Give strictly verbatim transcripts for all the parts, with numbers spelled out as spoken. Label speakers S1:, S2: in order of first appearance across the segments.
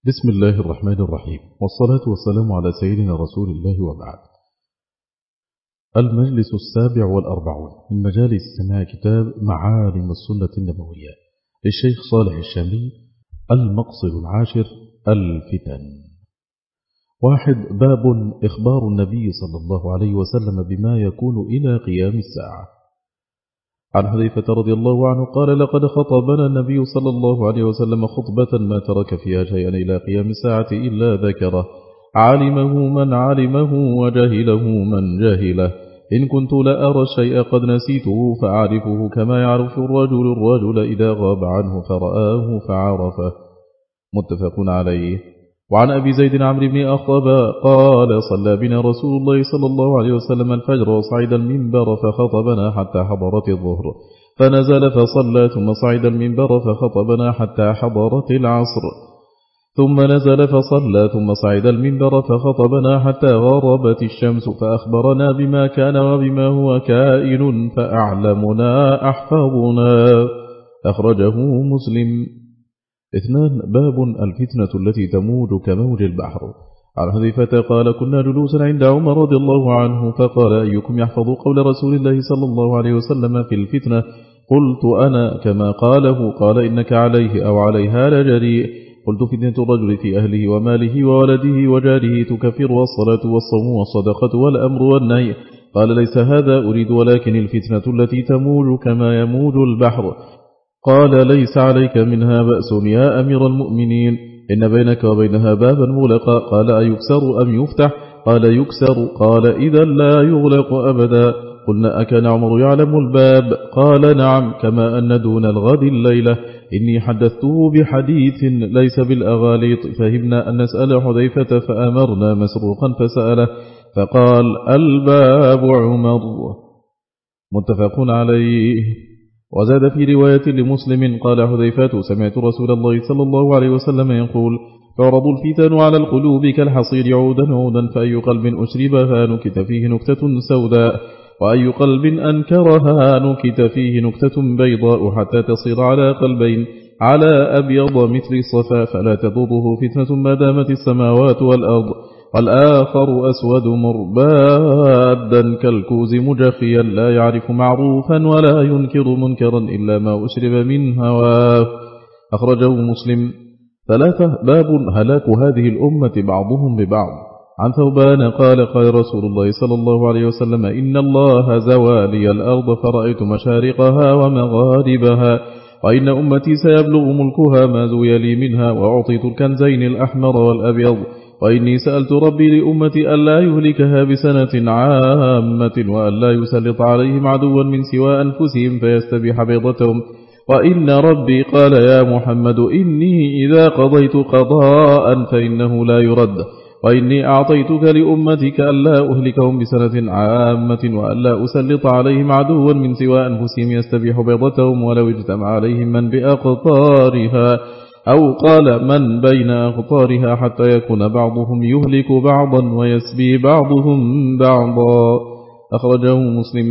S1: بسم الله الرحمن الرحيم، والصلاة والسلام على سيدنا رسول الله وبعد. المجلس السابع والأربعون من مجالس سماع كتاب معالم السنة النبوية للشيخ صالح الشامي. المقصد العاشر: الفتن. واحد. باب إخبار النبي صلى الله عليه وسلم بما يكون إلى قيام الساعة. عن حذيفة رضي الله عنه قال: لقد خطبنا النبي صلى الله عليه وسلم خطبة ما ترك فيها شيئا إلى قيام الساعة إلا ذكره، علمه من علمه وجهله من جهله. إن كنت لأرى الشيء قد نسيته فأعرفه كما يعرف الرجل الرجل إذا غاب عنه فرآه فعرفه. متفق عليه. وعن أبي زيد عمرو بن أخطب قال: صلى بنا رسول الله صلى الله عليه وسلم الفجر وصعد المنبر فخطبنا حتى حضرت الظهر، فنزل فصلى ثم صعد المنبر فخطبنا حتى حضرت العصر، ثم نزل فصلى ثم صعد المنبر فخطبنا حتى غربت الشمس، فأخبرنا بما كان وبما هو كائن فأعلمنا أحفظنا. أخرجه مسلم. اثنان. باب الفتنة التي تموج كموج البحر. عن حذيفة قال: كنا جلوسا عند عمر رضي الله عنه فقال: أيكم يحفظ قول رسول الله صلى الله عليه وسلم في الفتنة؟ قلت: أنا كما قاله. قال: إنك عليه أو عليها لجريء. قلت: فتنة الرجل في أهله وماله وولده وجاره تكفر الصلاة والصوم والصدقة والأمر والنهي. قال: ليس هذا أريد، ولكن الفتنة التي تموج كما يموج البحر. قال: ليس عليك منها بأس يا أمير المؤمنين، إن بينك وبينها بابا مغلقا. قال: أيكسر أم يفتح؟ قال: يكسر. قال: إذا لا يغلق أبدا. قلنا: أكان عمر يعلم الباب؟ قال: نعم، كما أن دون الغد الليلة. إني حدثته بحديث ليس بالأغاليط. فهمنا أن نسأل حذيفة فأمرنا مسروقا فسأله فقال: الباب عمر. متفق عليه. وزاد في رواية لمسلم قال حذيفة: سمعت رسول الله صلى الله عليه وسلم يقول: تعرض الفتن على القلوب كالحصير عودا عودا، فأي قلب أشربها نكت فيه نكتة سوداء، وأي قلب أنكرها نكت فيه نكتة بيضاء، حتى تصير على قلبين على أبيض مثل الصفا، فلا تضره فتنة ما دامت السماوات والأرض. والآخر أسود مربادا كالكوز مجخيا، لا يعرف معروفا ولا ينكر منكرا إلا ما أشرب من هواه. أخرجه مسلم. ثلاثة. باب هلاك هذه الأمة بعضهم ببعض. عن ثوبان قال: قال رسول الله صلى الله عليه وسلم: إن الله زوالي الأرض فرأيت مشارقها ومغاربها، وإن أمتي سيبلغ ملكها ما زوي لي منها، وأعطيت الكنزين الأحمر والأبيض، وإني سألت ربي لأمتي ألا يهلكها بسنة عامة، وألا يسلط عليهم عدوا من سوى أنفسهم فيستبيح بيضتهم، وإن ربي قال: يا محمد إني إذا قضيت قضاء فإنه لا يرد، وإني أعطيتك لأمتك ألا أهلكهم بسنة عامة، وألا أسلط عليهم عدوا من سوى أنفسهم يستبيح بيضتهم ولو اجتمع عليهم من بأقطارها، أو قال من بين أقطارها، حتى يكون بعضهم يهلك بعضا ويسبي بعضهم بعضا. أخرجه مسلم.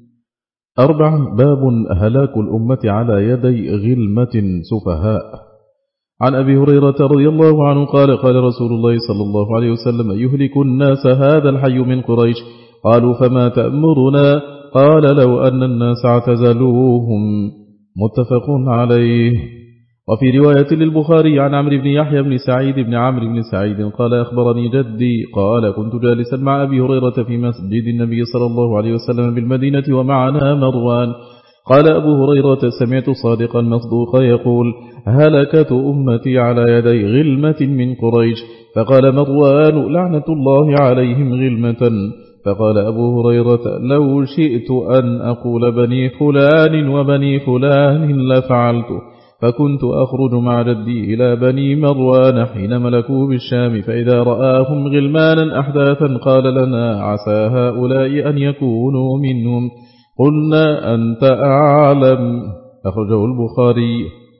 S1: أربعة. باب هلاك الأمة على يدي غلمة سفهاء. عن أبي هريرة رضي الله عنه قال: قال رسول الله صلى الله عليه وسلم: يهلك الناس هذا الحي من قريش. قالوا: فما تأمرنا؟ قال: لو أن الناس اعتزلوهم. متفق عليه. وفي رواية للبخاري عن عمرو بن يحيى بن سعيد بن عمرو بن سعيد قال: أخبرني جدي قال: كنت جالسا مع أبي هريرة في مسجد النبي صلى الله عليه وسلم بالمدينة ومعنا مروان. قال أبو هريرة: سمعت صادقا مصدوقا يقول: هلكت أمتي على يدي غلمة من قريش. فقال مروان: لعنة الله عليهم غلمة. فقال أبو هريرة: لو شئت أن أقول بني فلان وبني فلان لفعلت. فكنت أخرج مع جدي إلى بني مروان حين ملكوا بالشام، فإذا رآهم غلمانا أحداثا قال لنا: عسى هؤلاء أن يكونوا منهم. قلنا: أنت أعلم. أخرجه البخاري.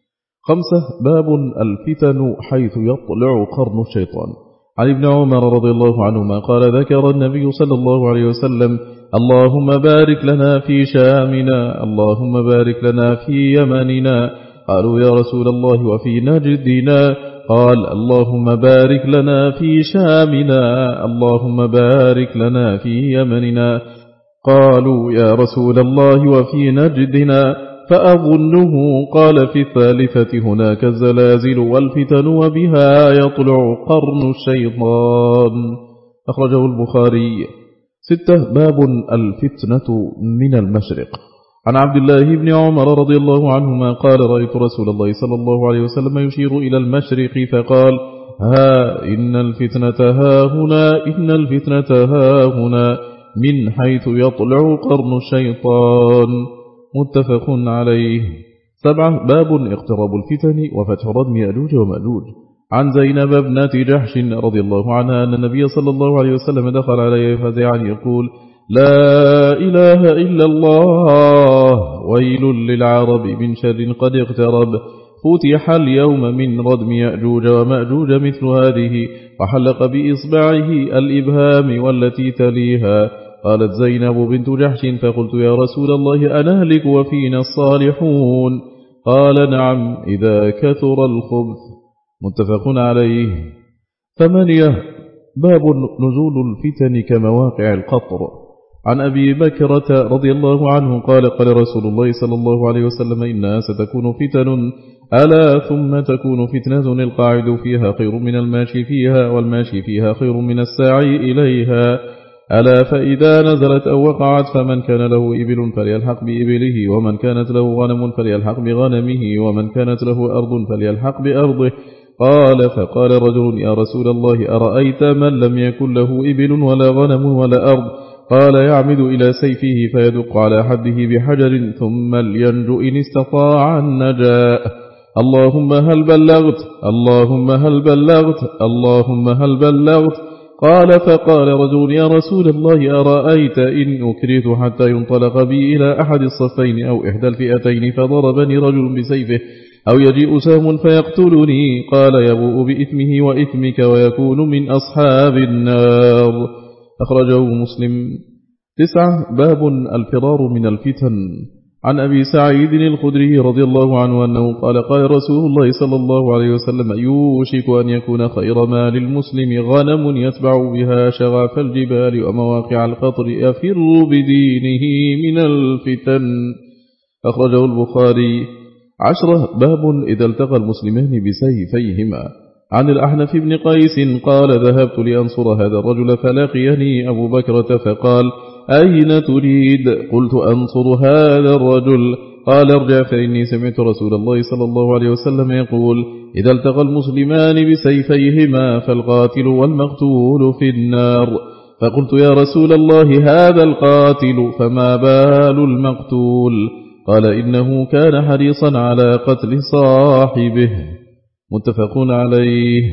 S1: خمسة. باب الفتن حيث يطلع قرن الشيطان. عن ابن عمر رضي الله عنهما قال: ذكر النبي صلى الله عليه وسلم: اللهم بارك لنا في شامنا، اللهم بارك لنا في يمننا. قالوا: يا رسول الله وفي نجدنا؟ قال اللهم بارك لنا في شامنا، اللهم بارك لنا في يمننا. قالوا يا رسول الله وفي نجدنا، فأظنه قال في الثالثة هناك الزلازل والفتن وبها يطلع قرن الشيطان. أخرجه البخاري. ستة. باب الفتنة من المشرق. عن عبد الله بن عمر رضي الله عنهما قال رأيت رسول الله صلى الله عليه وسلم يشير إلى المشرق فقال ها إن الفتنة ها هنا، إن الفتنة ها هنا من حيث يطلع قرن الشيطان. متفق عليه. سبعة. باب اقتراب الفتن وفتح ردم يأجوج ومأجوج. عن زينب ابنة جحش رضي الله عنها أن النبي صلى الله عليه وسلم دخل عليه فزعا يقول لا إله إلا الله، ويل للعرب من شر قد اقترب، فتح اليوم من ردم يأجوج ومأجوج مثل هذه، وحلق بإصبعه الإبهام والتي تليها. قالت زينب بنت جحش فقلت يا رسول الله أنهلك وفينا الصالحون؟ قال نعم إذا كثر الخبث. متفق عليه. ثمانية. باب نزول الفتن كمواقع القطر. عن أبي بكرة رضي الله عنه قال قال رسول الله صلى الله عليه وسلم إنها ستكون فتن، ألا ثم تكون فتنة القاعد فيها خير من الماشي فيها، والماشي فيها خير من الساعي إليها، ألا فإذا نزلت أو وقعت فمن كان له إبل فليلحق بإبله، ومن كانت له غنم فليلحق بغنمه، ومن كانت له أرض فليلحق بأرضه. قال فقال رجل يا رسول الله أرأيت من لم يكن له إبل ولا غنم ولا أرض؟ قال يعمد إلى سيفه فيدق على حده بحجر ثم لينجو إن استطاع النجاء. اللهم هل بلغت، اللهم هل بلغت، اللهم هل بلغت. قال فقال رجل يا رسول الله أرأيت إن أكرهت حتى ينطلق بي إلى أحد الصفين أو إحدى الفئتين فضربني رجل بسيفه، أو يجيء سهم فيقتلني؟ قال يبوء بإثمه وإثمك ويكون من أصحاب النار. أخرجه مسلم. تسعة. باب الفرار من الفتن. عن أبي سعيد الخدري رضي الله عنه أنه قال قال رسول الله صلى الله عليه وسلم يوشك أن يكون خير ما للمسلم غنم يتبع بها شغاف الجبال ومواقع القطر يفر بدينه من الفتن. أخرجه البخاري. عشرة. باب إذا التقى المسلمان بسيفيهما. عن الأحنف بن قيس قال ذهبت لأنصر هذا الرجل فلقيني أبو بكرة فقال أين تريد؟ قلت أنصر هذا الرجل. قال ارجع فإني سمعت رسول الله صلى الله عليه وسلم يقول إذا التقى المسلمان بسيفيهما فالقاتل والمقتول في النار. فقلت يا رسول الله هذا القاتل فما بال المقتول؟ قال إنه كان حريصا على قتل صاحبه. متفق عليه.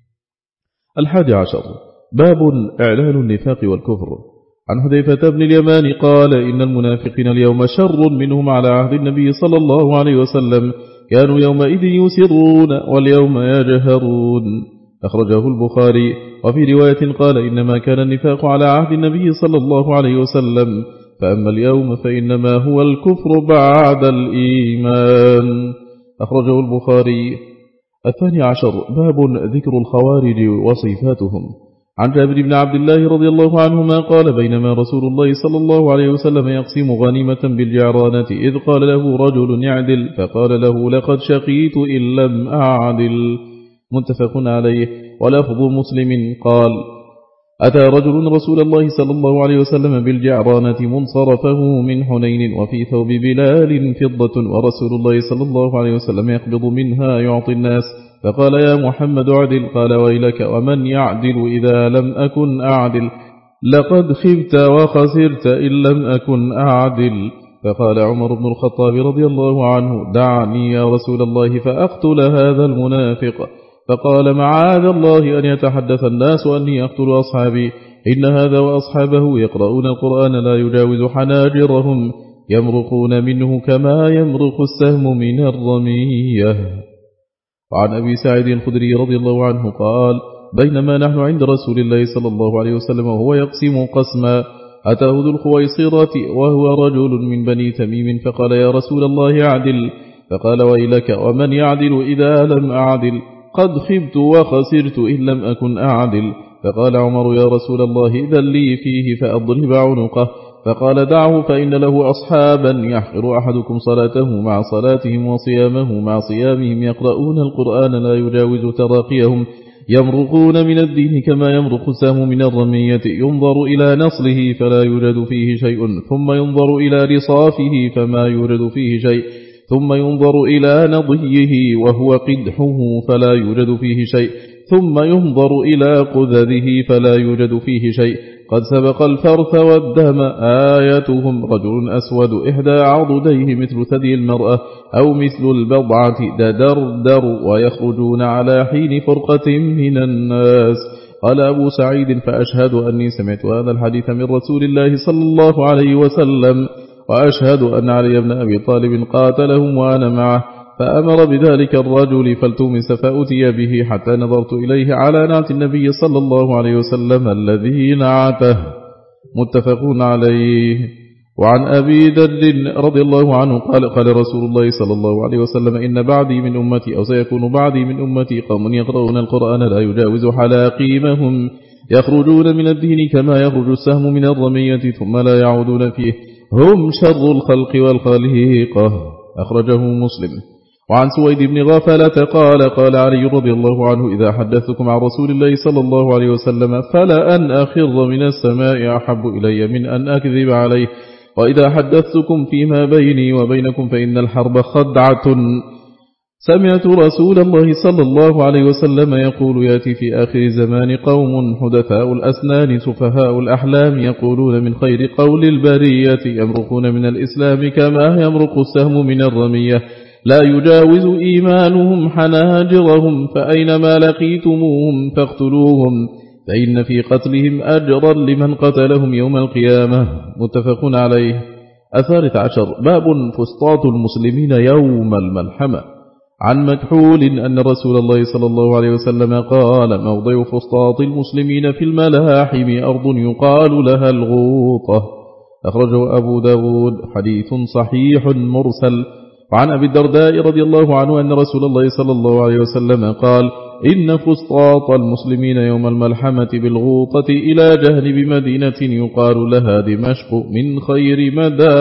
S1: الحادي عشر. باب إعلان النفاق والكفر. عن حذيفة بن اليمان قال إن المنافقين اليوم شر منهم على عهد النبي صلى الله عليه وسلم، كانوا يومئذ يسرون واليوم يجهرون. أخرجه البخاري. وفي رواية قال إنما كان النفاق على عهد النبي صلى الله عليه وسلم، فأما اليوم فإنما هو الكفر بعد الإيمان. أخرجه البخاري. الثاني عشر. باب ذكر الخوارج وصفاتهم. عن جابر بن عبد الله رضي الله عنهما قال بينما رسول الله صلى الله عليه وسلم يقسم غنيمة بالجعرانة إذ قال له رجل يعدل، فقال له لقد شقيت إن لم أعدل. متفق عليه. ولفظ مسلم قال أتى رجل رسول الله صلى الله عليه وسلم بالجعرانة منصرفه من حنين وفي ثوب بلال فضة، ورسول الله صلى الله عليه وسلم يقبض منها يعطي الناس، فقال يا محمد أعدل. قال ويلك ومن يعدل إذا لم أكن أعدل؟ لقد خبت وخسرت إن لم أكن أعدل. فقال عمر بن الخطاب رضي الله عنه دعني يا رسول الله فأقتل هذا المنافق. فقال معاذ الله أن يتحدث الناس أني أقتل أصحابي، إن هذا وأصحابه يقرؤون القرآن لا يجاوز حناجرهم يمرقون منه كما يمرق السهم من الرمية. وعن أبي سعيد الخدري رضي الله عنه قال بينما نحن عند رسول الله صلى الله عليه وسلم وهو يقسم قسما أتاه ذو الخويصرة وهو رجل من بني تميم فقال يا رسول الله أعدل. فقال ويلك ومن يعدل إذا لم أعدل؟ قد خبت وخسرت إن لم أكن أعدل. فقال عمر يا رسول الله إذن لي فيه فأضرب عنقه. فقال دعه فإن له أصحابا يحقر أحدكم صلاته مع صلاتهم وصيامه مع صيامهم، يقرؤون القرآن لا يجاوز تراقيهم، يمرقون من الدين كما يمرق السهم من الرمية، ينظر إلى نصله فلا يوجد فيه شيء، ثم ينظر إلى رصافه فما يوجد فيه شيء، ثم ينظر إلى نضيه وهو قدحه فلا يوجد فيه شيء، ثم ينظر إلى قذذه فلا يوجد فيه شيء، قد سبق الفرث والدم. آياتهم رجل أسود إحدى عضديه مثل ثدي المرأة أو مثل البضعة ددردر، ويخرجون على حين فرقة من الناس. قال أبو سعيد فأشهد أني سمعت هذا الحديث من رسول الله صلى الله عليه وسلم، وأشهد أن علي بن أبي طالب قاتلهم وأنا معه، فأمر بذلك الرجل فالتمس فأتي به حتى نظرت إليه على نعت النبي صلى الله عليه وسلم الذي نعته. متفقون عليه. وعن أبي ذر رضي الله عنه قال قال رسول الله صلى الله عليه وسلم إن بعدي من أمتي أو سيكون بعدي من أمتي قوم يقرؤون القرآن لا يجاوز حلاقيمهم، يخرجون من الدين كما يخرج السهم من الرمية ثم لا يعودون فيه، هم شر الخلق والخليقة. أخرجه مسلم. وعن سويد بن غفلة قال قال علي رضي الله عنه إذا حدثتكم عن رسول الله صلى الله عليه وسلم فلا أن أخر من السماء أحب إلي من أن أكذب عليه، وإذا حدثتكم فيما بيني وبينكم فإن الحرب خدعة. سمعت رسول الله صلى الله عليه وسلم يقول يأتي في آخر زمان قوم حدثاء الأسنان سفهاء الأحلام، يقولون من خير قول البرية، يمرقون من الإسلام كما يمرق السهم من الرمية، لا يجاوز إيمانهم حناجرهم، فأينما لقيتموهم فاقتلوهم، فإن في قتلهم أجرا لمن قتلهم يوم القيامة. متفق عليه. الثالث عشر باب فسطاط المسلمين يوم الملحمة. عن مكحول أن رسول الله صلى الله عليه وسلم قال موضع فسطاط المسلمين في الملاحم أرض يقال لها الغوطة. أخرجه أبو داود. حديث صحيح مرسل. وعن أبي الدرداء رضي الله عنه أن رسول الله صلى الله عليه وسلم قال إن فسطاط المسلمين يوم الملحمة بالغوطة إلى جانب مدينة يقال لها دمشق من خير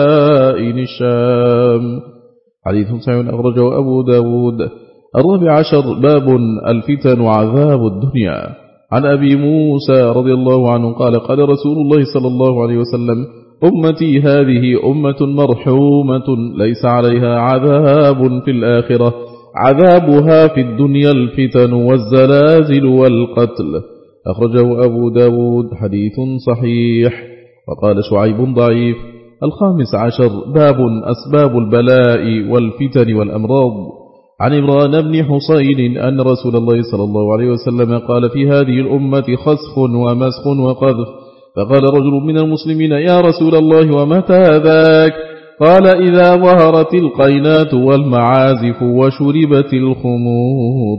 S1: مدائن الشام. حديث صحيح أخرجه أبو داود. الرابع عشر باب الفتن وعذاب الدنيا. عن أبي موسى رضي الله عنه قال قال رسول الله صلى الله عليه وسلم أمتي هذه أمة مرحومة ليس عليها عذاب في الآخرة، عذابها في الدنيا الفتن والزلازل والقتل. أخرجه أبو داود. حديث صحيح. وقال شعيب ضعيف. الخامس عشر باب أسباب البلاء والفتن والأمراض. عن عمران بن حسين أن رسول الله صلى الله عليه وسلم قال في هذه الأمة خسف ومسخ وقذف، فقال رجل من المسلمين يا رسول الله ومتى ذاك؟ قال إذا ظهرت القينات والمعازف وشربت الخمور.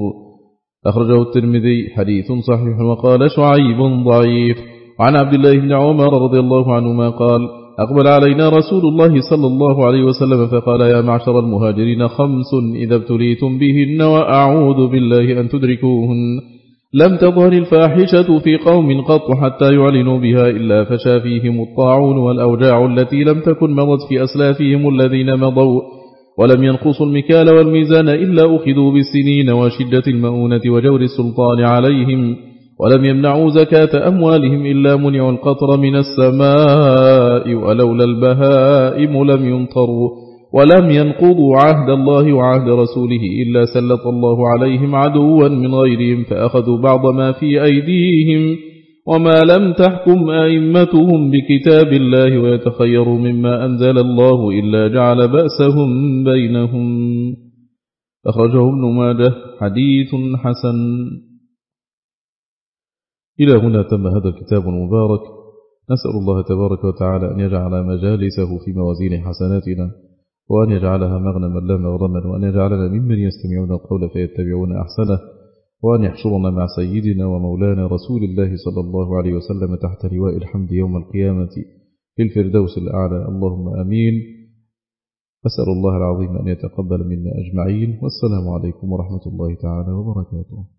S1: أخرجه الترمذي. حديث صحيح. وقال شعيب ضعيف. وعن عبد الله بن عمر رضي الله عنهما قال أقبل علينا رسول الله صلى الله عليه وسلم فقال يا معشر المهاجرين خمس إذا ابتليتم بهن وأعوذ بالله أن تدركوهن. لم تظهر الفاحشة في قوم قط حتى يعلنوا بها إلا فشى فيهم الطاعون والأوجاع التي لم تكن مضت في أسلافهم الذين مضوا، ولم ينقصوا المكال والميزان إلا أخذوا بالسنين وشدة المؤونة وجور السلطان عليهم، ولم يمنعوا زكاة أموالهم إلا منعوا القطر من السماء، ولولا البهائم لم يمطروا، ولم ينقضوا عهد الله وعهد رسوله إلا سلط الله عليهم عدوا من غيرهم فأخذوا بعض ما في أيديهم، وما لم تحكم أئمتهم بكتاب الله ويتخيروا مما أنزل الله إلا جعل بأسهم بينهم. أخرجه ابن ماجه. حديث حسن. إلى هنا تم هذا الكتاب المبارك. نسأل الله تبارك وتعالى أن يجعل مجالسه في موازين حسناتنا، وأن يجعلها مغنما لا مغرما، وأن يجعلنا ممن يستمعون القول فيتبعون أحسنه، وأن يحشرنا مع سيدنا ومولانا رسول الله صلى الله عليه وسلم تحت لواء الحمد يوم القيامة في الفردوس الأعلى. اللهم آمين. أسأل الله العظيم أن يتقبل منا أجمعين، والسلام عليكم ورحمة الله تعالى وبركاته.